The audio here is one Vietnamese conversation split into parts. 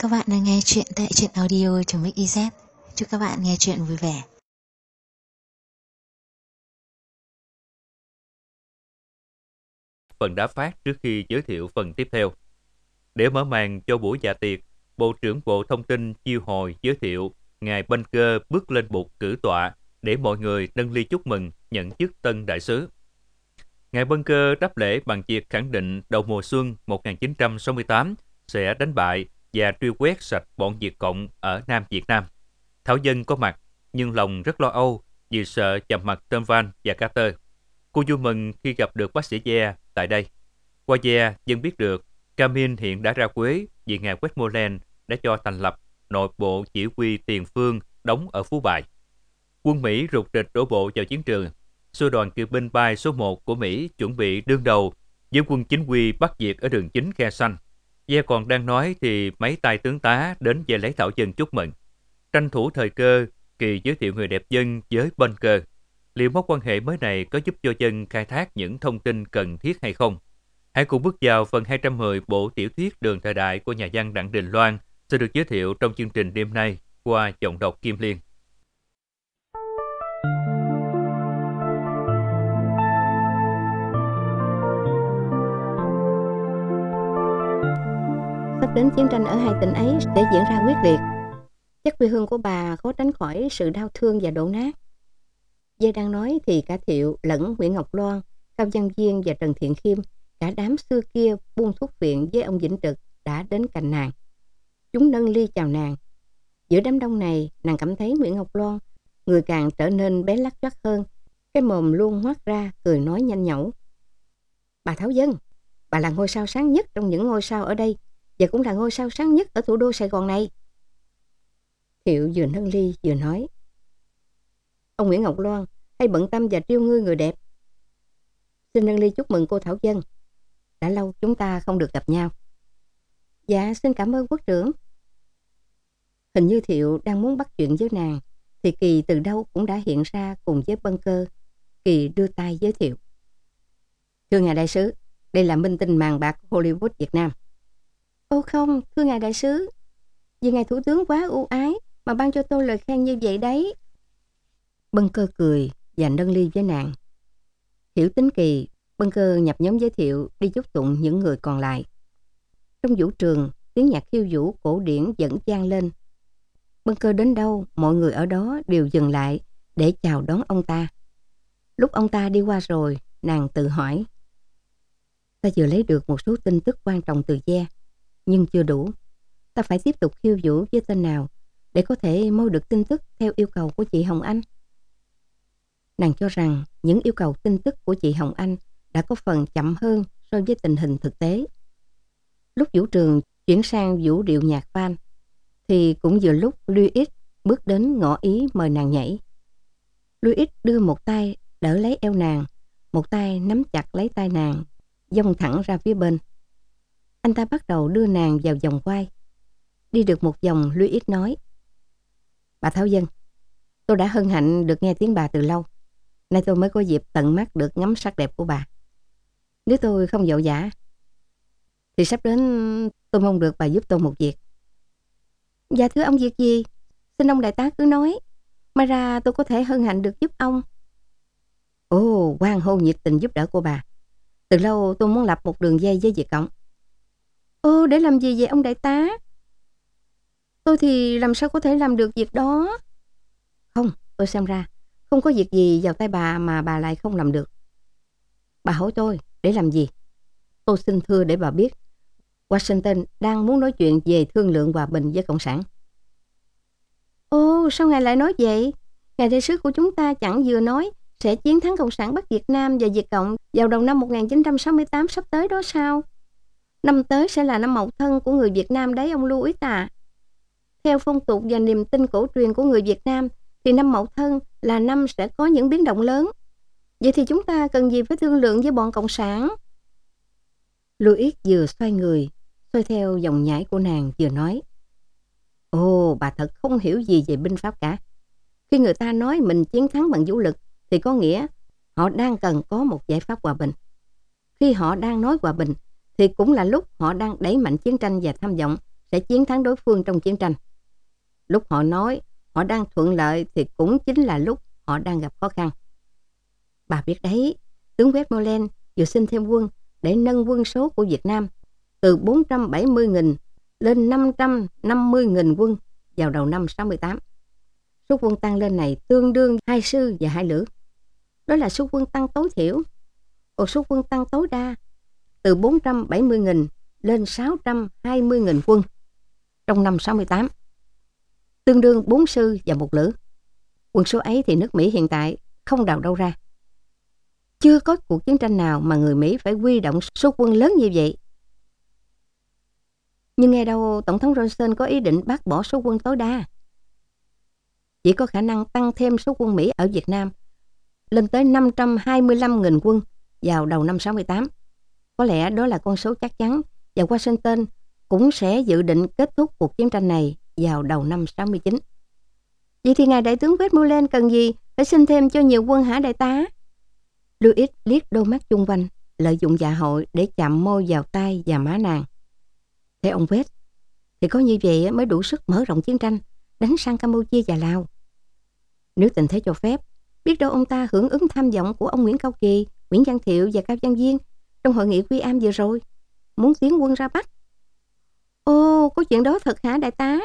Các bạn đang nghe chuyện tại truyện audio.mix.iz. Chúc các bạn nghe chuyện vui vẻ. Phần đã phát trước khi giới thiệu phần tiếp theo. Để mở màn cho buổi dạ tiệc, Bộ trưởng Bộ Thông tin chiêu hồi giới thiệu Ngài Bunker bước lên bục cử tọa để mọi người nâng ly chúc mừng nhận chức tân đại sứ. Ngài Bunker đáp lễ bằng việc khẳng định đầu mùa xuân 1968 sẽ đánh bại và truy quét sạch bọn Việt Cộng ở Nam Việt Nam. Thảo Dân có mặt, nhưng lòng rất lo âu vì sợ chạm mặt Tom Van và Carter. Cô vui mừng khi gặp được bác sĩ Ye tại đây. Qua Ye, Dân biết được Camille hiện đã ra Quế vì ngài Westmoreland đã cho thành lập nội bộ chỉ huy tiền phương đóng ở Phú Bài. Quân Mỹ rục rịch đổ bộ vào chiến trường. Sư đoàn kỵ binh bay số 1 của Mỹ chuẩn bị đương đầu với quân chính quy Bắc Việt ở đường chính Khe Xanh. Ye còn đang nói thì mấy tay tướng tá đến về lấy Thảo Dân chúc mừng. Tranh thủ thời cơ, Kỳ giới thiệu người đẹp Dân với Bunker. Liệu mối quan hệ mới này có giúp cho Dân khai thác những thông tin cần thiết hay không? Hãy cùng bước vào phần 210 bộ tiểu thuyết Đường thời đại của nhà văn Đặng Đình Loan sẽ được giới thiệu trong chương trình đêm nay qua giọng đọc Kim Liên. Sắp đến chiến tranh ở hai tỉnh ấy sẽ diễn ra quyết liệt. Chắc quê hương của bà khó tránh khỏi sự đau thương và đổ nát. Dê đang nói thì cả Thiệu lẫn Nguyễn Ngọc Loan, Cao Văn Viên và Trần Thiện Khiêm, cả đám xưa kia buôn thuốc viện với ông Vĩnh Trực đã đến cạnh nàng. Chúng nâng ly chào nàng. Giữa đám đông này, nàng cảm thấy Nguyễn Ngọc Loan, người càng trở nên bé lắc choắt hơn, cái mồm luôn ngoác ra, cười nói nhanh nhẩu. Bà Thảo Dân, bà là ngôi sao sáng nhất trong những ngôi sao ở đây, và cũng là ngôi sao sáng nhất ở thủ đô Sài Gòn này. Thiệu vừa nâng ly vừa nói. Ông Nguyễn Ngọc Loan, hay bận tâm và trêu ngươi người đẹp. Xin nâng ly chúc mừng cô Thảo Dân. Đã lâu chúng ta không được gặp nhau. Dạ, xin cảm ơn quốc trưởng. Hình như Thiệu đang muốn bắt chuyện với nàng, thì Kỳ từ đâu cũng đã hiện ra cùng với Bunker. Kỳ đưa tay giới thiệu. Thưa ngài đại sứ, đây là minh tinh màn bạc của Hollywood Việt Nam. Ô không, thưa ngài đại sứ, vì ngài thủ tướng quá ưu ái mà ban cho tôi lời khen như vậy đấy. Bunker cười và nâng ly với nàng. Hiểu tính Kỳ, Bunker nhập nhóm giới thiệu đi chúc tụng những người còn lại. Trong vũ trường, tiếng nhạc khiêu vũ cổ điển vẫn vang lên. Bunker đến đâu, mọi người ở đó đều dừng lại để chào đón ông ta. Lúc ông ta đi qua rồi, nàng tự hỏi. Ta vừa lấy được một số tin tức quan trọng từ Ye, nhưng chưa đủ. Ta phải tiếp tục khiêu vũ với tên nào để có thể mua được tin tức theo yêu cầu của chị Hồng Anh. Nàng cho rằng những yêu cầu tin tức của chị Hồng Anh đã có phần chậm hơn so với tình hình thực tế. Lúc vũ trường chuyển sang vũ điệu nhạc van, thì cũng vừa lúc Louis bước đến ngỏ ý mời nàng nhảy. Louis đưa một tay đỡ lấy eo nàng, một tay nắm chặt lấy tay nàng, dông thẳng ra phía bên. Anh ta bắt đầu đưa nàng vào vòng quay. Đi được một vòng, Louis nói. Bà Thảo Dân, tôi đã hân hạnh được nghe tiếng bà từ lâu. Nay tôi mới có dịp tận mắt được ngắm sắc đẹp của bà. Nếu tôi không vội vã, thì sắp đến tôi mong được bà giúp tôi một việc. Dạ thưa ông, việc gì? Xin ông đại tá cứ nói. Mai ra tôi có thể hân hạnh được giúp ông. Ồ, hoan hô nhiệt tình giúp đỡ của bà. Từ lâu tôi muốn lập một đường dây với Việt Cộng. Ồ, để làm gì vậy ông đại tá? Tôi thì làm sao có thể làm được việc đó? Không, tôi xem ra không có việc gì vào tay bà mà bà lại không làm được. Bà hỏi tôi để làm gì? Tôi xin thưa để bà biết, Washington đang muốn nói chuyện về thương lượng hòa bình với Cộng sản. Ồ, sao ngài lại nói vậy? Ngài đại sứ của chúng ta chẳng vừa nói sẽ chiến thắng Cộng sản Bắc Việt Nam và Việt Cộng vào đầu năm 1968 sắp tới đó sao? Năm tới sẽ là năm Mậu Thân của người Việt Nam đấy ông Louis à. Theo phong tục và niềm tin cổ truyền của người Việt Nam thì năm Mậu Thân là năm sẽ có những biến động lớn. Vậy thì chúng ta cần gì phải thương lượng với bọn Cộng sản? Louis vừa xoay người, xoay theo dòng nhảy của nàng vừa nói. Ồ, bà thật không hiểu gì về binh pháp cả. Khi người ta nói mình chiến thắng bằng vũ lực thì có nghĩa họ đang cần có một giải pháp hòa bình. Khi họ đang nói hòa bình thì cũng là lúc họ đang đẩy mạnh chiến tranh và tham vọng sẽ chiến thắng đối phương trong chiến tranh. Lúc họ nói họ đang thuận lợi thì cũng chính là lúc họ đang gặp khó khăn. Bà biết đấy, tướng Westmoreland vừa xin thêm quân để nâng quân số của Việt Nam từ 470.000 lên 550.000 quân vào đầu năm 68. Số quân tăng lên này tương đương 2 sư và 2 lữ. Đó là số quân tăng tối thiểu. Còn số quân tăng tối đa từ 470.000 lên 620.000 quân trong năm 68, tương đương 4 sư và 1 lữ. Quân số ấy thì nước Mỹ hiện tại không đào đâu ra. Chưa có cuộc chiến tranh nào mà người Mỹ phải huy động số quân lớn như vậy. Nhưng nghe đâu Tổng thống Johnson có ý định bác bỏ số quân tối đa. Chỉ có khả năng tăng thêm số quân Mỹ ở Việt Nam lên tới 525.000 quân vào đầu năm 68. Có lẽ đó là con số chắc chắn và Washington cũng sẽ dự định kết thúc cuộc chiến tranh này vào đầu năm 69. Vậy thì ngài đại tướng Westmoreland cần gì phải xin thêm cho nhiều quân hả đại tá? Louis liếc đôi mắt chung quanh, lợi dụng dạ hội để chạm môi vào tai và má nàng. Thế ông West, thì có như vậy mới đủ sức mở rộng chiến tranh, đánh sang Campuchia và Lào. Nếu tình thế cho phép, biết đâu ông ta hưởng ứng tham vọng của ông Nguyễn Cao Kỳ, Nguyễn Văn Thiệu và Cao Văn Viên trong hội nghị Quy Am vừa rồi, muốn tiến quân ra Bắc. Ồ, có chuyện đó thật hả đại tá?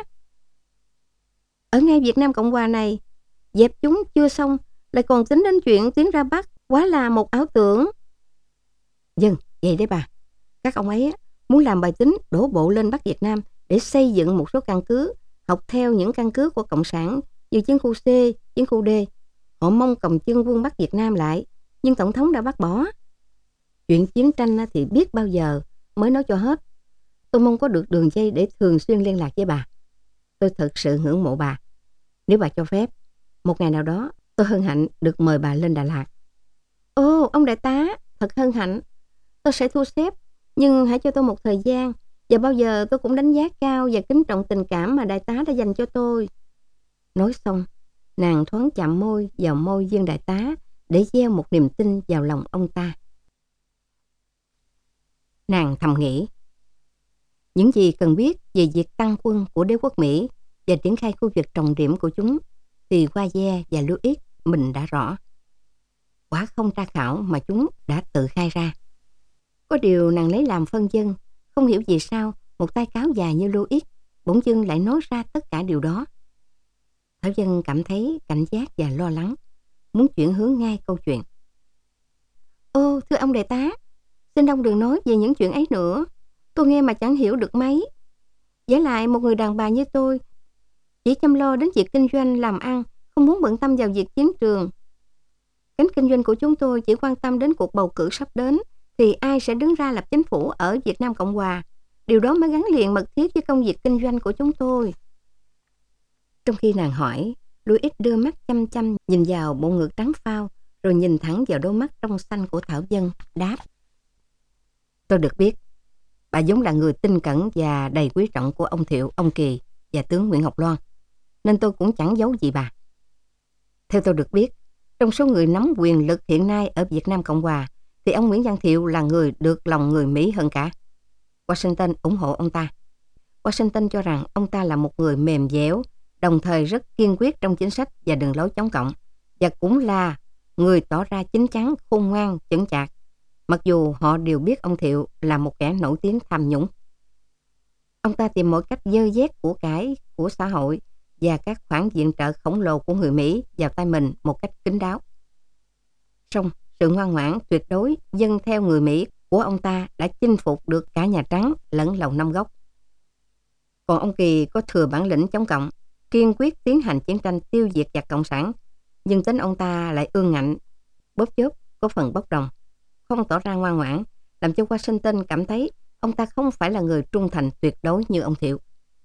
Ở ngay Việt Nam Cộng Hòa này, dẹp chúng chưa xong, lại còn tính đến chuyện tiến ra Bắc, quá là một ảo tưởng. Vâng, vậy đấy bà. Các ông ấy muốn làm bài tính đổ bộ lên Bắc Việt Nam để xây dựng một số căn cứ, học theo những căn cứ của Cộng sản như chiến khu C, chiến khu D. Họ mong cầm chân quân Bắc Việt Nam lại, nhưng Tổng thống đã bác bỏ. Chuyện chiến tranh thì biết bao giờ mới nói cho hết. Tôi mong có được đường dây để thường xuyên liên lạc với bà. Tôi thật sự ngưỡng mộ bà. Nếu bà cho phép, một ngày nào đó tôi hân hạnh được mời bà lên Đà Lạt. Ồ, ông đại tá, thật hân hạnh. Tôi sẽ thu xếp, nhưng hãy cho tôi một thời gian. Và bao giờ tôi cũng đánh giá cao và kính trọng tình cảm mà đại tá đã dành cho tôi. Nói xong, nàng thoáng chạm môi vào môi viên đại tá để gieo một niềm tin vào lòng ông ta. Nàng thầm nghĩ, những gì cần biết về việc tăng quân của đế quốc Mỹ và triển khai khu vực trọng điểm của chúng thì Wade và Louis mình đã rõ. Quả không tra khảo mà chúng đã tự khai ra. Có điều nàng lấy làm phân vân, không hiểu vì sao một tay cáo già như Louis bỗng dưng lại nói ra tất cả điều đó. Thảo Dân cảm thấy cảnh giác và lo lắng, muốn chuyển hướng ngay câu chuyện. Ô, thưa ông đại tá, xin ông đừng nói về những chuyện ấy nữa. Tôi nghe mà chẳng hiểu được mấy. Với lại một người đàn bà như tôi, chỉ chăm lo đến việc kinh doanh làm ăn, không muốn bận tâm vào việc chiến trường. Cánh kinh doanh của chúng tôi chỉ quan tâm đến cuộc bầu cử sắp đến, thì ai sẽ đứng ra lập chính phủ ở Việt Nam Cộng Hòa. Điều đó mới gắn liền mật thiết với công việc kinh doanh của chúng tôi. Trong khi nàng hỏi, Louis đưa mắt chăm chăm nhìn vào bộ ngực trắng phao, rồi nhìn thẳng vào đôi mắt trong xanh của Thảo Dân, đáp. Tôi được biết, bà giống là người tinh cẩn và đầy quý trọng của ông Thiệu, ông Kỳ và tướng Nguyễn Ngọc Loan, nên tôi cũng chẳng giấu gì bà. Theo tôi được biết, trong số người nắm quyền lực hiện nay ở Việt Nam Cộng Hòa, thì ông Nguyễn Văn Thiệu là người được lòng người Mỹ hơn cả. Washington ủng hộ ông ta. Washington cho rằng ông ta là một người mềm dẻo, đồng thời rất kiên quyết trong chính sách và đường lối chống cộng, và cũng là người tỏ ra chín chắn, khôn ngoan, chững chạc, mặc dù họ đều biết ông Thiệu là một kẻ nổi tiếng tham nhũng. Ông ta tìm mọi cách dơ vét của cải của xã hội và các khoản viện trợ khổng lồ của người Mỹ vào tay mình một cách kín đáo. Song sự ngoan ngoãn tuyệt đối dâng theo người Mỹ của ông ta đã chinh phục được cả Nhà Trắng lẫn Lầu Năm Góc. Còn ông Kỳ có thừa bản lĩnh chống cộng, kiên quyết tiến hành chiến tranh tiêu diệt giặc cộng sản, nhưng tính ông ta lại ương ngạnh, bóp chớp, có phần bốc đồng, không tỏ ra ngoan ngoãn, làm cho Washington cảm thấy ông ta không phải là người trung thành tuyệt đối như ông Thiệu.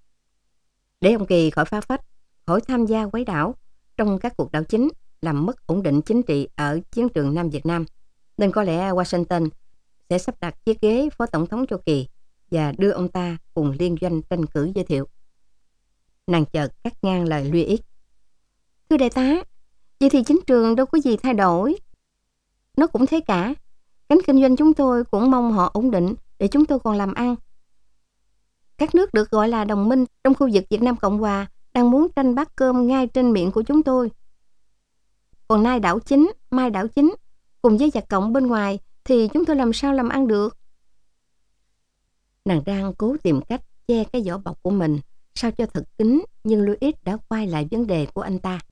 Để ông Kỳ khỏi phá phách, khỏi tham gia quấy đảo trong các cuộc đảo chính, làm mất ổn định chính trị ở chiến trường Nam Việt Nam, nên có lẽ Washington sẽ sắp đặt chiếc ghế phó tổng thống cho Kỳ và đưa ông ta cùng liên doanh tranh cử với Thiệu. Nàng chợt cắt ngang lời Louis. Thưa đại tá, vậy thì chính trường đâu có gì thay đổi. Nó cũng thế cả. Cánh kinh doanh chúng tôi cũng mong họ ổn định để chúng tôi còn làm ăn. Các nước được gọi là đồng minh trong khu vực Việt Nam Cộng Hòa đang muốn tranh bát cơm ngay trên miệng của chúng tôi. Còn nay đảo chính, mai đảo chính, cùng với giặc cộng bên ngoài thì chúng tôi làm sao làm ăn được? Nàng đang cố tìm cách che cái vỏ bọc của mình sao cho thật kín, nhưng Louis đã quay lại vấn đề của anh ta.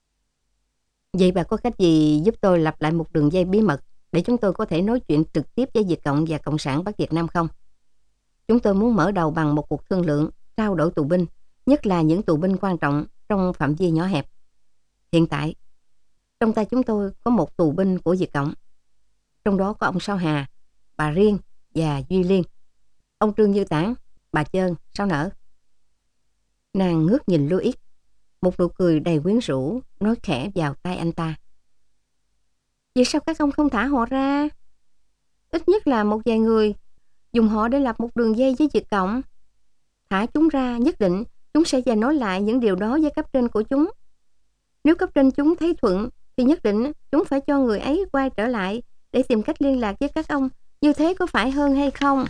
Vậy bà có cách gì giúp tôi lập lại một đường dây bí mật để chúng tôi có thể nói chuyện trực tiếp với Việt Cộng và Cộng sản Bắc Việt Nam không? Chúng tôi muốn mở đầu bằng một cuộc thương lượng, trao đổi tù binh, nhất là những tù binh quan trọng trong phạm vi nhỏ hẹp. Hiện tại, trong tay chúng tôi có một tù binh của Việt Cộng. Trong đó có ông Sao Hà, bà Riêng và Duy Liên. Ông Trương Như Tản, bà Chơn, Sao Nở. Nàng ngước nhìn Louis, một nụ cười đầy quyến rũ, nói khẽ vào tai anh ta. Vì sao các ông không thả họ ra? Ít nhất là một vài người, dùng họ để lập một đường dây với Việt Cộng. Thả chúng ra, nhất định chúng sẽ về nói lại những điều đó với cấp trên của chúng. Nếu cấp trên chúng thấy thuận, thì nhất định chúng phải cho người ấy quay trở lại để tìm cách liên lạc với các ông. Như thế có phải hơn hay không?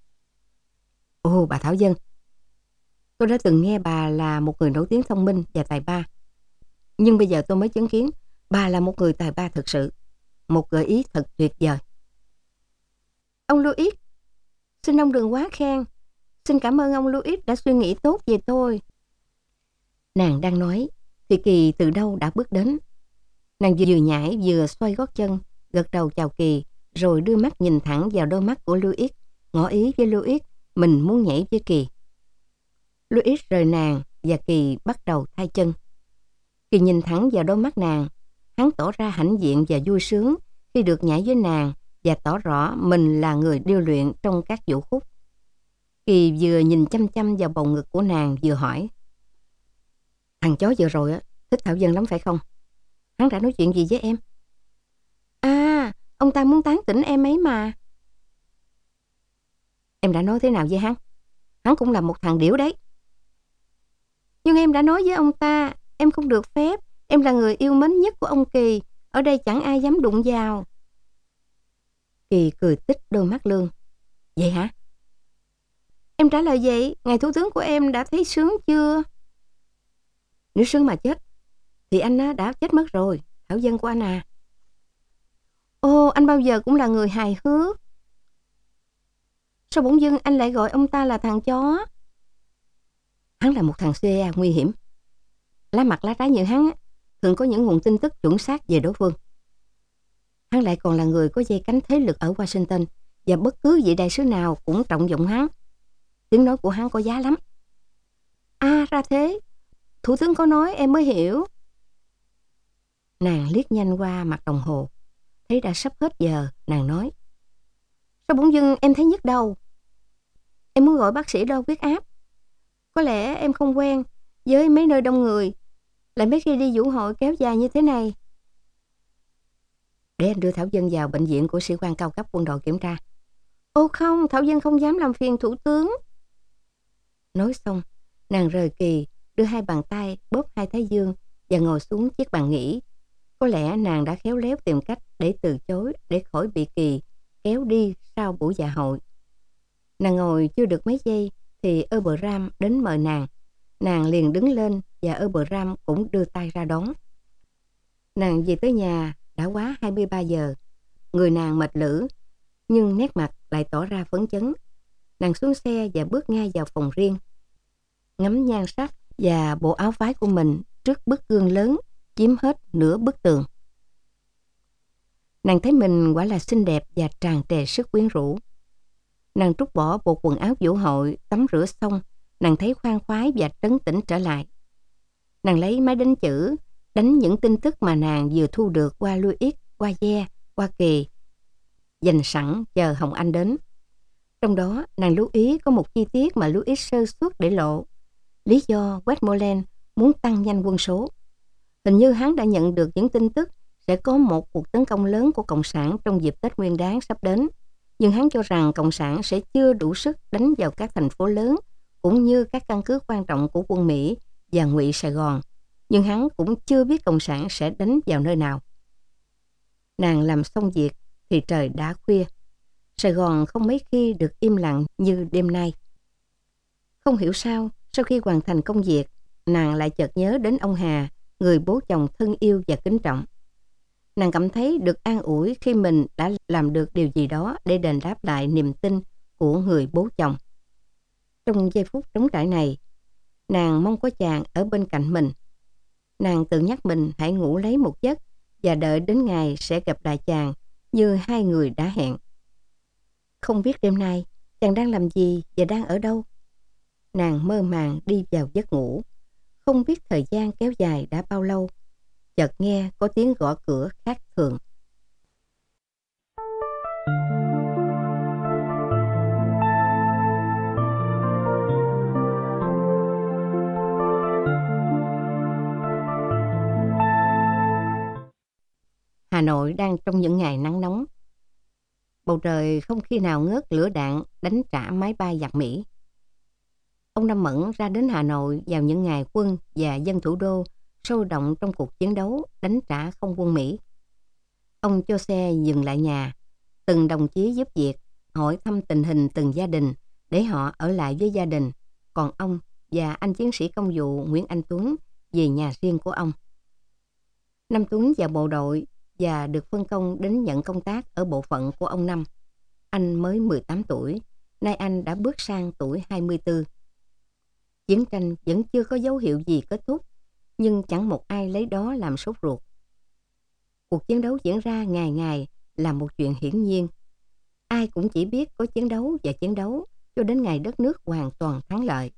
Ồ, bà Thảo Dân, tôi đã từng nghe bà là một người nổi tiếng thông minh và tài ba. Nhưng bây giờ tôi mới chứng kiến bà là một người tài ba thực sự. Một gợi ý thật tuyệt vời. Ông Louis, xin ông đừng quá khen. Xin cảm ơn ông Louis đã suy nghĩ tốt về tôi. Nàng đang nói thì Kỳ từ đâu đã bước đến. Nàng vừa nhảy vừa xoay gót chân, gật đầu chào Kỳ, rồi đưa mắt nhìn thẳng vào đôi mắt của Louis, ngỏ ý với Louis mình muốn nhảy với Kỳ. Louis rời nàng và Kỳ bắt đầu thay chân. Kỳ nhìn thẳng vào đôi mắt nàng, hắn tỏ ra hãnh diện và vui sướng khi được nhảy với nàng và tỏ rõ mình là người điêu luyện trong các vũ khúc. Kỳ vừa nhìn chăm chăm vào bầu ngực của nàng vừa hỏi. Thằng chó vừa rồi thích Thảo Dân lắm phải không? Hắn đã nói chuyện gì với em? À, ông ta muốn tán tỉnh em ấy mà. Em đã nói thế nào với hắn? Hắn cũng là một thằng điểu đấy. Nhưng em đã nói với ông ta, em không được phép. Em là người yêu mến nhất của ông Kỳ. Ở đây chẳng ai dám đụng vào. Kỳ cười tít đôi mắt lương. Vậy hả? Em trả lời vậy, ngài thủ tướng của em đã thấy sướng chưa? Nếu sướng mà chết, thì anh đã chết mất rồi, Thảo Dân của anh à. Ồ, anh bao giờ cũng là người hài hước. Sao bỗng dưng anh lại gọi ông ta là thằng chó? Hắn là một thằng CIA nguy hiểm. Lá mặt lá trái như hắn thường có những nguồn tin tức chuẩn xác về đối phương. Hắn lại còn là người có dây cánh thế lực ở Washington, và bất cứ vị đại sứ nào cũng trọng dụng hắn. Tiếng nói của hắn có giá lắm. À, ra thế. Thủ tướng có nói em mới hiểu. Nàng liếc nhanh qua mặt đồng hồ, thấy đã sắp hết giờ. Nàng nói. Sao bỗng dưng em thấy nhức đầu? Em muốn gọi bác sĩ đo huyết áp. Có lẽ em không quen với mấy nơi đông người, lại mấy khi đi vũ hội kéo dài như thế này. Để anh đưa Thảo Dân vào bệnh viện của sĩ quan cao cấp quân đội kiểm tra. Ô không, Thảo Dân không dám làm phiền thủ tướng. Nói xong, nàng rời Kỳ, đưa hai bàn tay bóp hai thái dương và ngồi xuống chiếc bàn nghỉ. Có lẽ nàng đã khéo léo tìm cách để từ chối, để khỏi bị Kỳ kéo đi sau buổi dạ hội. Nàng ngồi chưa được mấy giây thì Abraham đến mời nàng. Nàng liền đứng lên và Abraham cũng đưa tay ra đón. Nàng về tới nhà đã quá 23 giờ. Người nàng mệt lử, nhưng nét mặt lại tỏ ra phấn chấn. Nàng xuống xe và bước ngay vào phòng riêng. Ngắm nhan sắc và bộ áo váy của mình trước bức gương lớn chiếm hết nửa bức tường. Nàng thấy mình quả là xinh đẹp và tràn trề sức quyến rũ. Nàng trút bỏ bộ quần áo vũ hội, tắm rửa xong, nàng thấy khoan khoái và trấn tĩnh trở lại. Nàng lấy máy đánh chữ, đánh những tin tức mà nàng vừa thu được qua Louis, qua Ye, qua Kỳ, dành sẵn chờ Hồng Anh đến. Trong đó, nàng lưu ý có một chi tiết mà Louis sơ suất để lộ. Lý do Westmoreland muốn tăng nhanh quân số. Hình như hắn đã nhận được những tin tức sẽ có một cuộc tấn công lớn của Cộng sản trong dịp Tết Nguyên Đán sắp đến. Nhưng hắn cho rằng Cộng sản sẽ chưa đủ sức đánh vào các thành phố lớn cũng như các căn cứ quan trọng của quân Mỹ và ngụy Sài Gòn. Nhưng hắn cũng chưa biết Cộng sản sẽ đánh vào nơi nào. Nàng làm xong việc thì trời đã khuya. Sài Gòn không mấy khi được im lặng như đêm nay. Không hiểu sao, sau khi hoàn thành công việc, nàng lại chợt nhớ đến ông Hà, người bố chồng thân yêu và kính trọng. Nàng cảm thấy được an ủi khi mình đã làm được điều gì đó để đền đáp lại niềm tin của người bố chồng. Trong giây phút trống trải này, nàng mong có chàng ở bên cạnh mình. Nàng tự nhắc mình hãy ngủ lấy một giấc và đợi đến ngày sẽ gặp lại chàng như hai người đã hẹn. Không biết đêm nay chàng đang làm gì và đang ở đâu. Nàng mơ màng đi vào giấc ngủ, không biết thời gian kéo dài đã bao lâu. Chợt nghe có tiếng gõ cửa khác thường. Hà Nội đang trong những ngày nắng nóng. Bầu trời không khi nào ngớt lửa đạn đánh trả máy bay giặc Mỹ. Ông Năm Mẫn ra đến Hà Nội vào những ngày quân và dân thủ đô sôi động trong cuộc chiến đấu đánh trả không quân Mỹ. Ông cho xe dừng lại nhà, từng đồng chí giúp việc, hỏi thăm tình hình từng gia đình để họ ở lại với gia đình, còn ông và anh chiến sĩ công vụ Nguyễn Anh Tuấn về nhà riêng của ông. Năm Tuấn vào bộ đội và được phân công đến nhận công tác ở bộ phận của ông Năm. Anh mới 18 tuổi, nay anh đã bước sang tuổi 24. Chiến tranh vẫn chưa có dấu hiệu gì kết thúc, nhưng chẳng một ai lấy đó làm sốt ruột. Cuộc chiến đấu diễn ra ngày ngày là một chuyện hiển nhiên. Ai cũng chỉ biết có chiến đấu và chiến đấu cho đến ngày đất nước hoàn toàn thắng lợi.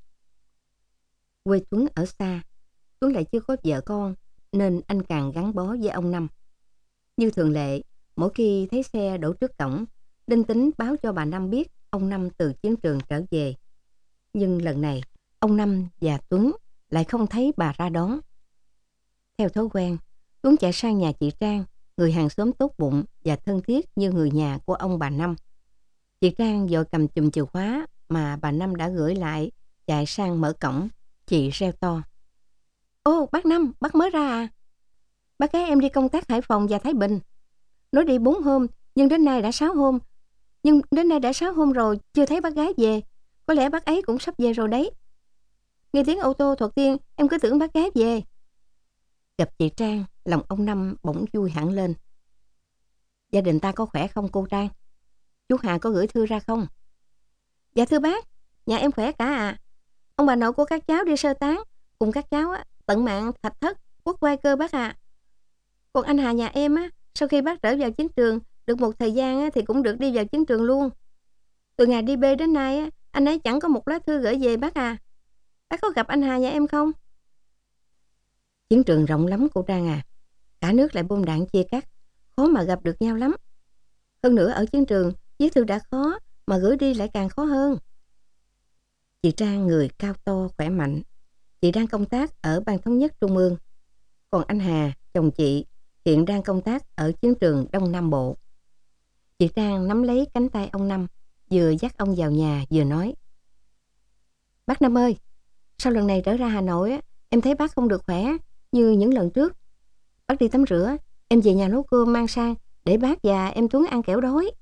Quê Tuấn ở xa, Tuấn lại chưa có vợ con, nên anh càng gắn bó với ông Năm. Như thường lệ, mỗi khi thấy xe đổ trước cổng, Đinh Tính báo cho bà Năm biết ông Năm từ chiến trường trở về. Nhưng lần này, ông Năm và Tuấn lại không thấy bà ra đón. Theo thói quen, Tuấn chạy sang nhà chị Trang, người hàng xóm tốt bụng và thân thiết như người nhà của ông bà Năm. Chị Trang vội cầm chùm chìa khóa mà bà Năm đã gửi lại, chạy sang mở cổng. Chị reo to: "Ô, bác Năm, bác mới ra à? Bác gái em đi công tác Hải Phòng và Thái Bình. Nói đi 4 hôm, nhưng đến nay đã 6 hôm. Nhưng đến nay đã 6 hôm rồi, chưa thấy bác gái về. Có lẽ bác ấy cũng sắp về rồi đấy. Nghe tiếng ô tô thoạt tiên, em cứ tưởng bác gái về." Gặp chị Trang, lòng ông Năm bỗng vui hẳn lên. "Gia đình ta có khỏe không cô Trang? Chú Hà có gửi thư ra không?" "Dạ thưa bác, nhà em khỏe cả à. Ông bà nội của các cháu đi sơ tán, cùng các cháu tận mạng Thạch Thất, Quốc Oai Cơ bác à. Còn anh Hà nhà em sau khi bác trở vào chiến trường, được một thời gian thì cũng được đi vào chiến trường luôn. Từ ngày đi bê đến nay anh ấy chẳng có một lá thư gửi về bác à. Bác có gặp anh Hà nhà em không?" "Chiến trường rộng lắm cô Trang à. Cả nước lại bom đạn chia cắt, khó mà gặp được nhau lắm. Hơn nữa ở chiến trường, viết thư đã khó, mà gửi đi lại càng khó hơn." Chị Trang người cao to, khỏe mạnh. Chị đang công tác ở Ban Thống nhất Trung ương. Còn anh Hà, chồng chị, hiện đang công tác ở chiến trường Đông Nam Bộ. Chị Trang nắm lấy cánh tay ông Năm, vừa dắt ông vào nhà vừa nói: "Bác Năm ơi, sau lần này trở ra Hà Nội em thấy bác không được khỏe như những lần trước. Bác đi tắm rửa, em về nhà nấu cơm mang sang để bác và em Tuấn ăn kẻo đói."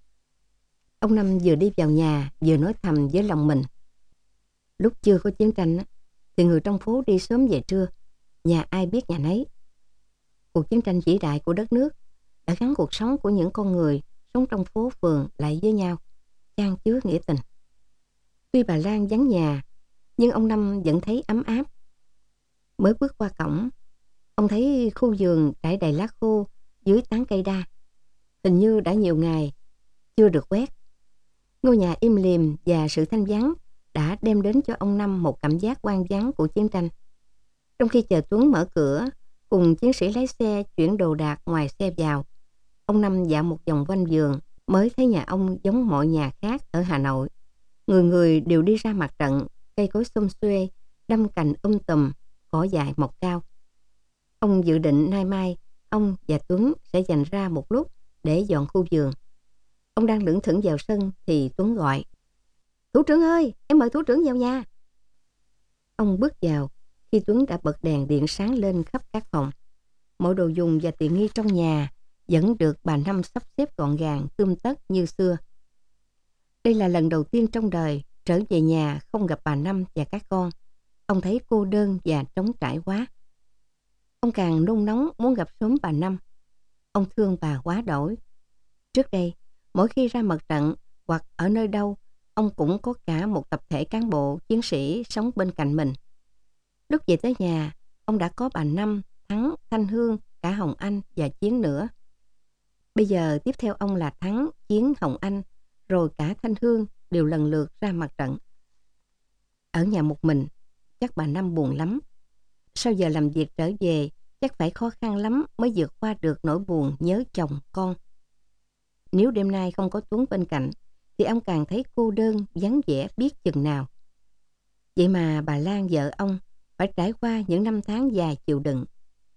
Ông Năm vừa đi vào nhà vừa nói thầm với lòng mình: lúc chưa có chiến tranh thì người trong phố đi sớm về trưa, nhà ai biết nhà nấy. Cuộc chiến tranh vĩ đại của đất nước đã gắn cuộc sống của những con người sống trong phố phường lại với nhau, chan chứa nghĩa tình. Tuy bà Lan vắng nhà, nhưng ông Năm vẫn thấy ấm áp. Mới bước qua cổng, ông thấy khu vườn trải đầy lá khô dưới tán cây đa. Hình như đã nhiều ngày chưa được quét. Ngôi nhà im lìm và sự thanh vắng đã đem đến cho ông Năm một cảm giác hoang vắng của chiến tranh. Trong khi chờ Tuấn mở cửa cùng chiến sĩ lái xe chuyển đồ đạc ngoài xe vào, ông Năm dạo một vòng quanh vườn mới thấy nhà ông giống mọi nhà khác ở Hà Nội. Người người đều đi ra mặt trận, cây cối xum xuê, đâm cành tùm, cỏ dại mọc cao. Ông dự định nay mai ông và Tuấn sẽ dành ra một lúc để dọn khu vườn. Ông đang lững thững vào sân thì Tuấn gọi: "Thủ trưởng ơi, em mời thủ trưởng vào nhà." Ông bước vào khi Tuấn đã bật đèn điện sáng lên khắp các phòng. Mọi đồ dùng và tiện nghi trong nhà vẫn được bà Năm sắp xếp gọn gàng, tươm tất như xưa. Đây là lần đầu tiên trong đời Trở về nhà không gặp bà Năm và các con, ông thấy cô đơn và trống trải quá. Ông càng nôn nóng muốn gặp sớm bà Năm. Ông thương bà quá đổi. Trước đây, mỗi khi ra mặt trận hoặc ở nơi đâu, ông cũng có cả một tập thể cán bộ, chiến sĩ sống bên cạnh mình. Lúc về tới nhà, ông đã có bà Năm, Thắng, Thanh Hương, cả Hồng Anh và Chiến nữa. Bây giờ tiếp theo ông là Thắng, Chiến, Hồng Anh, rồi cả Thanh Hương đều lần lượt ra mặt trận. Ở nhà một mình, chắc bà Năm buồn lắm. Sau giờ làm việc trở về, chắc phải khó khăn lắm mới vượt qua được nỗi buồn nhớ chồng con. Nếu đêm nay không có Tuấn bên cạnh, thì ông càng thấy cô đơn, vắng vẻ biết chừng nào. Vậy mà bà Lan vợ ông phải trải qua những năm tháng dài chịu đựng.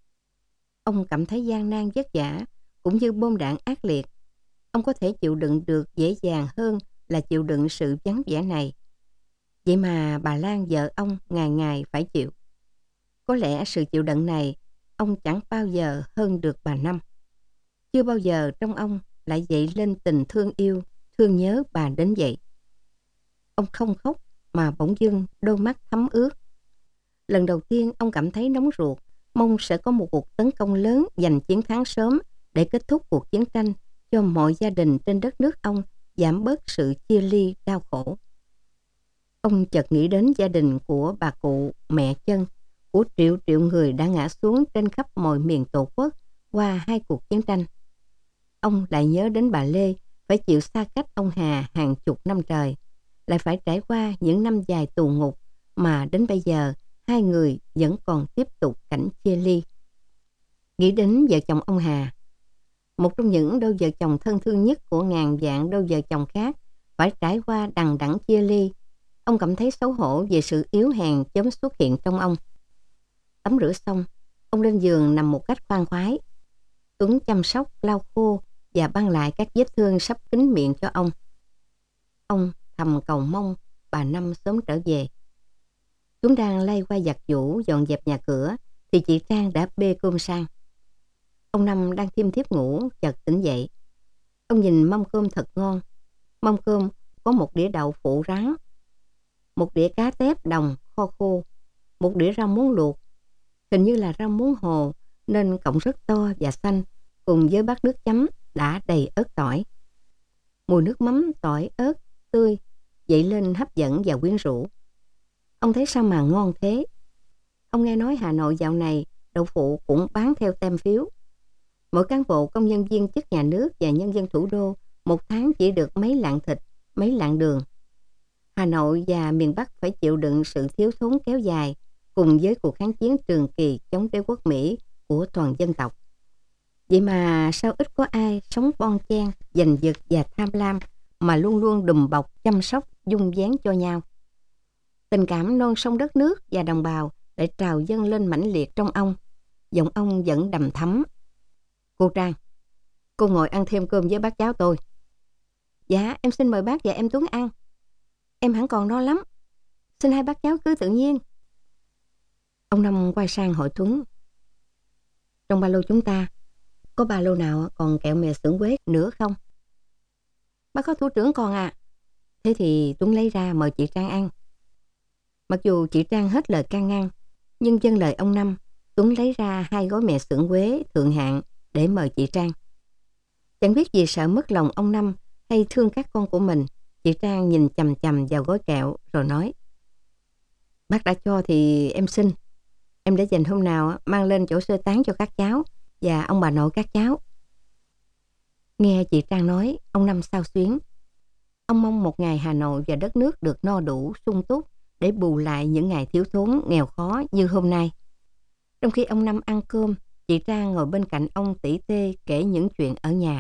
Ông cảm thấy gian nan vất vả, cũng như bom đạn ác liệt. Ông có thể chịu đựng được dễ dàng hơn là chịu đựng sự vắng vẻ này. Vậy mà bà Lan vợ ông ngày ngày phải chịu. Có lẽ sự chịu đựng này, ông chẳng bao giờ hơn được bà Năm. Chưa bao giờ trong ông lại dậy lên tình thương yêu, thương nhớ bà đến vậy. Ông không khóc mà bỗng dưng đôi mắt thấm ướt. Lần đầu tiên ông cảm thấy nóng ruột, mong sẽ có một cuộc tấn công lớn giành chiến thắng sớm để kết thúc cuộc chiến tranh, cho mọi gia đình trên đất nước ông giảm bớt sự chia ly đau khổ. Ông chợt nghĩ đến gia đình của bà cụ, mẹ Chân, của triệu triệu người đã ngã xuống trên khắp mọi miền Tổ quốc qua hai cuộc chiến tranh. Ông lại nhớ đến bà Lê phải chịu xa cách ông Hà hàng chục năm trời, lại phải trải qua những năm dài tù ngục mà đến bây giờ hai người vẫn còn tiếp tục cảnh chia ly. Nghĩ đến vợ chồng ông Hà, một trong những đôi vợ chồng thân thương nhất của ngàn vạn đôi vợ chồng khác, phải trải qua đằng đẵng chia ly. Ông cảm thấy xấu hổ về sự yếu hèn chớm xuất hiện trong ông. Tắm rửa xong, ông lên giường nằm một cách khoan khoái. Tuấn chăm sóc, lau khô và băng lại các vết thương sắp kín miệng cho ông. Ông thầm cầu mong bà Năm sớm trở về. Tuấn đang lay qua giặt giũ dọn dẹp nhà cửa thì chị Trang đã bê cơm sang. Ông Năm đang thiêm thiếp ngủ chợt tỉnh dậy. Ông nhìn mâm cơm thật ngon. Mâm cơm có một đĩa đậu phụ rán, một đĩa cá tép đồng kho khô, một đĩa rau muống luộc, hình như là rau muống hồ nên cọng rất to và xanh, cùng với bát nước chấm đã đầy ớt tỏi. Mùi nước mắm tỏi ớt tươi dậy lên hấp dẫn và quyến rũ. Ông thấy sao mà ngon thế. Ông nghe nói Hà Nội dạo này đậu phụ cũng bán theo tem phiếu. Mỗi cán bộ, công nhân viên chức nhà nước và nhân dân thủ đô một tháng chỉ được mấy lạng thịt, mấy lạng đường. Hà Nội và miền Bắc phải chịu đựng sự thiếu thốn kéo dài cùng với cuộc kháng chiến trường kỳ chống đế quốc Mỹ của toàn dân tộc. Vậy mà sao ít có ai sống bon chen, giành giật và tham lam mà luôn luôn đùm bọc chăm sóc dung vén cho nhau. Tình cảm non sông đất nước và đồng bào lại trào dâng lên mãnh liệt trong ông. Giọng ông vẫn đầm thắm. Cô Trang, cô ngồi ăn thêm cơm với bác cháu tôi. Dạ, em xin mời bác và em Tuấn ăn. Em hẳn còn no lắm. Xin hai bác cháu cứ tự nhiên. Ông Năm quay sang hỏi Tuấn. Trong ba lô chúng ta, có ba lô nào còn kẹo mè xưởng quế nữa không? Bác có thủ trưởng còn à? Thế thì Tuấn lấy ra mời chị Trang ăn. Mặc dù chị Trang hết lời can ngăn, nhưng vâng lời ông Năm, Tuấn lấy ra 2 gói mè xưởng quế thượng hạng để mời chị Trang. Chẳng biết vì sợ mất lòng ông Năm hay thương các con của mình, chị Trang nhìn chằm chằm vào gói kẹo rồi nói. Bác đã cho thì em xin. Em đã dành hôm nào mang lên chỗ sơ tán cho các cháu và ông bà nội các cháu. Nghe chị Trang nói, ông Năm xao xuyến. Ông mong một ngày Hà Nội và đất nước được no đủ, sung túc để bù lại những ngày thiếu thốn, nghèo khó như hôm nay. Trong khi ông Năm ăn cơm, chị Trang ngồi bên cạnh ông tỉ tê kể những chuyện ở nhà.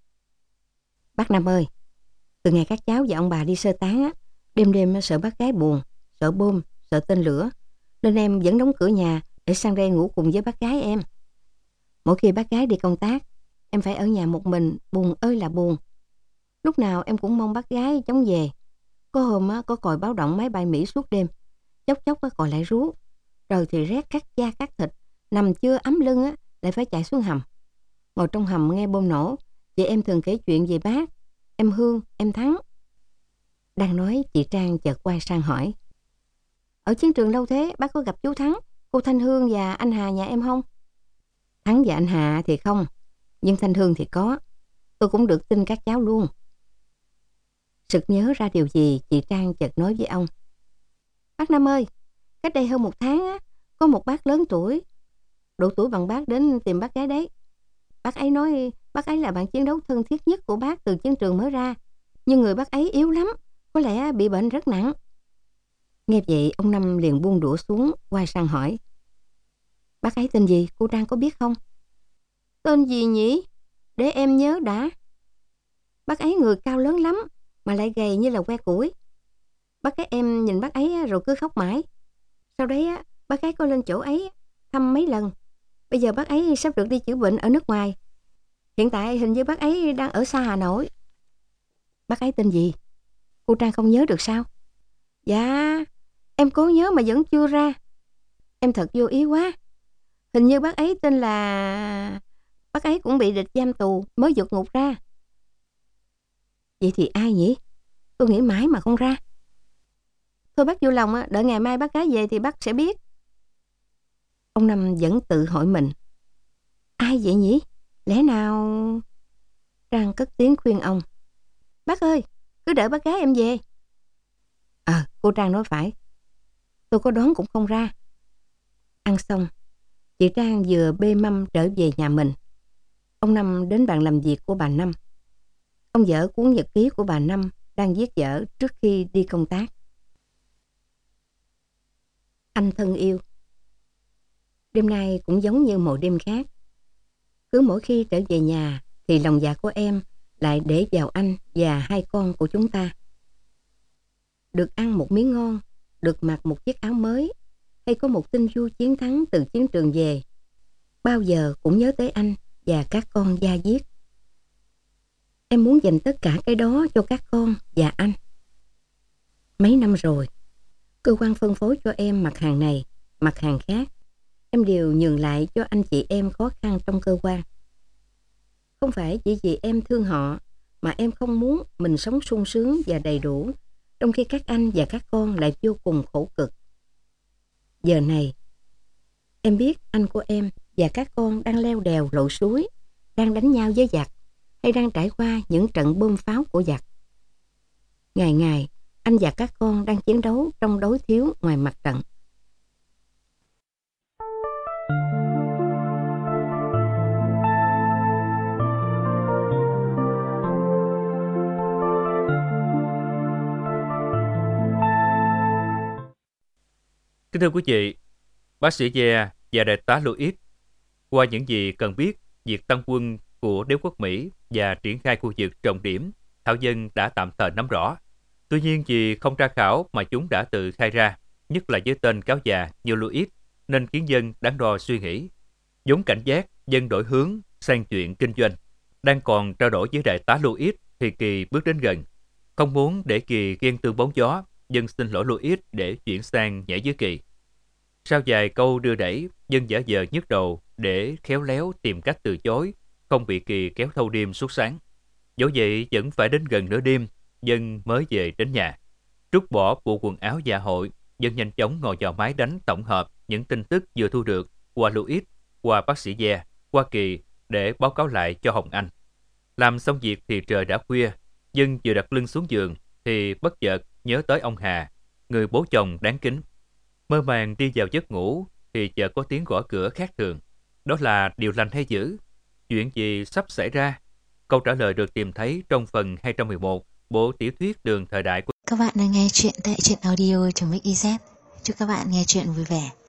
Bác Năm ơi, từ ngày các cháu và ông bà đi sơ tán á, đêm đêm sợ bác gái buồn, sợ bom, sợ tên lửa, nên em vẫn đóng cửa nhà để sang đây ngủ cùng với bác gái em. Mỗi khi bác gái đi công tác, em phải ở nhà một mình, buồn ơi là buồn. Lúc nào em cũng mong bác gái chóng về. Có hôm có còi báo động máy bay Mỹ suốt đêm, chốc chốc còi lại rú. Trời thì rét cắt da cắt thịt, nằm chưa ấm lưng lại phải chạy xuống hầm. Ngồi trong hầm nghe bom nổ, chị em thường kể chuyện về bác, em Hương, em Thắng. Đang nói, chị Trang chợt quay sang hỏi. Ở chiến trường lâu thế, bác có gặp chú Thắng, cô Thanh Hương và anh Hà nhà em không? Thắng và anh Hà thì không, nhưng Thanh Hương thì có. Tôi cũng được tin các cháu luôn. Sực nhớ ra điều gì, chị Trang chợt nói với ông. Bác Năm ơi, cách đây hơn 1 tháng á, có một bác lớn tuổi, độ tuổi bằng bác đến tìm bác gái đấy. Bác ấy nói bác ấy là bạn chiến đấu thân thiết nhất của bác từ chiến trường mới ra. Nhưng người bác ấy yếu lắm, có lẽ bị bệnh rất nặng. Nghe vậy, ông Năm liền buông đũa xuống, quay sang hỏi. Bác ấy tên gì, cô Trang có biết không? Tên gì nhỉ? Để em nhớ đã. Bác ấy người cao lớn lắm, mà lại gầy như là que củi. Bác ấy em nhìn bác ấy rồi cứ khóc mãi. Sau đấy á, bác ấy có lên chỗ ấy thăm mấy lần. Bây giờ bác ấy sắp được đi chữa bệnh ở nước ngoài. Hiện tại hình như bác ấy đang ở xa Hà Nội. Bác ấy tên gì? Cô Trang không nhớ được sao? Dạ, em cố nhớ mà vẫn chưa ra. Em thật vô ý quá. Hình như bác ấy tên là... Bác ấy cũng bị địch giam tù mới vượt ngục ra. Vậy thì ai nhỉ? Tôi nghĩ mãi mà không ra. Thôi bác vui lòng, đợi ngày mai bác gái về thì bác sẽ biết. Ông Năm vẫn tự hỏi mình. Ai vậy nhỉ? Lẽ nào... Trang cất tiếng khuyên ông. Bác ơi, cứ đợi bác gái em về. Cô Trang nói phải. Tôi có đoán cũng không ra. Ăn xong, chị Trang vừa bê mâm trở về nhà mình. Ông Năm đến bàn làm việc của bà Năm. Ông dở cuốn nhật ký của bà Năm đang viết dở trước khi đi công tác. Anh thân yêu, đêm nay cũng giống như mọi đêm khác. Cứ mỗi khi trở về nhà thì lòng dạ của em lại để vào anh và 2 con của chúng ta. Được ăn một miếng ngon, được mặc một chiếc áo mới, hay có một tin vui chiến thắng từ chiến trường về, bao giờ cũng nhớ tới anh và các con da diết. Em muốn dành tất cả cái đó cho các con và anh. Mấy năm rồi, cơ quan phân phối cho em mặt hàng này, mặt hàng khác, em đều nhường lại cho anh chị em khó khăn trong cơ quan. Không phải chỉ vì em thương họ, mà em không muốn mình sống sung sướng và đầy đủ, trong khi các anh và các con lại vô cùng khổ cực. Giờ này, em biết anh của em và các con đang leo đèo lội suối, đang đánh nhau với giặc, hay đang trải qua những trận bom pháo của giặc. Ngày ngày, anh và các con đang chiến đấu trong đối thiếu ngoài mặt trận. Kính thưa quý vị, bác sĩ Gia và đại tá Louis, qua những gì cần biết, việc tăng quân của đế quốc Mỹ và triển khai khu vực trọng điểm, thảo dân đã tạm thời nắm rõ. Tuy nhiên vì không tra khảo mà chúng đã tự khai ra, nhất là với tên cáo già như Louis, nên khiến dân đắn đo suy nghĩ. Vốn cảnh giác, dân đổi hướng sang chuyện kinh doanh. Đang còn trao đổi với đại tá Louis thì Kỳ bước đến gần. Không muốn để Kỳ ghen tương bóng gió, dân xin lỗi Louis để chuyển sang nhảy với Kỳ. Sau vài câu đưa đẩy, dân giả vờ nhức đầu để khéo léo tìm cách từ chối, không bị Kỳ kéo thâu đêm suốt sáng. Dẫu vậy vẫn phải đến gần nửa đêm, dân mới về đến nhà. Trút bỏ bộ quần áo dạ hội, dân nhanh chóng ngồi vào máy đánh tổng hợp những tin tức vừa thu được qua Louis, qua bác sĩ Gia, qua Kỳ để báo cáo lại cho Hồng Anh. Làm xong việc thì trời đã khuya, dân vừa đặt lưng xuống giường thì bất chợt nhớ tới ông Hà, người bố chồng đáng kính. Mơ màng đi vào giấc ngủ thì chợt có tiếng gõ cửa khác thường. Đó là điều lành hay dữ? Chuyện gì sắp xảy ra? Câu trả lời được tìm thấy trong phần 211 bộ tiểu thuyết Đường Thời Đại của Các bạn đang nghe chuyện tại truyện audio.mix.iz. Chúc các bạn nghe chuyện vui vẻ.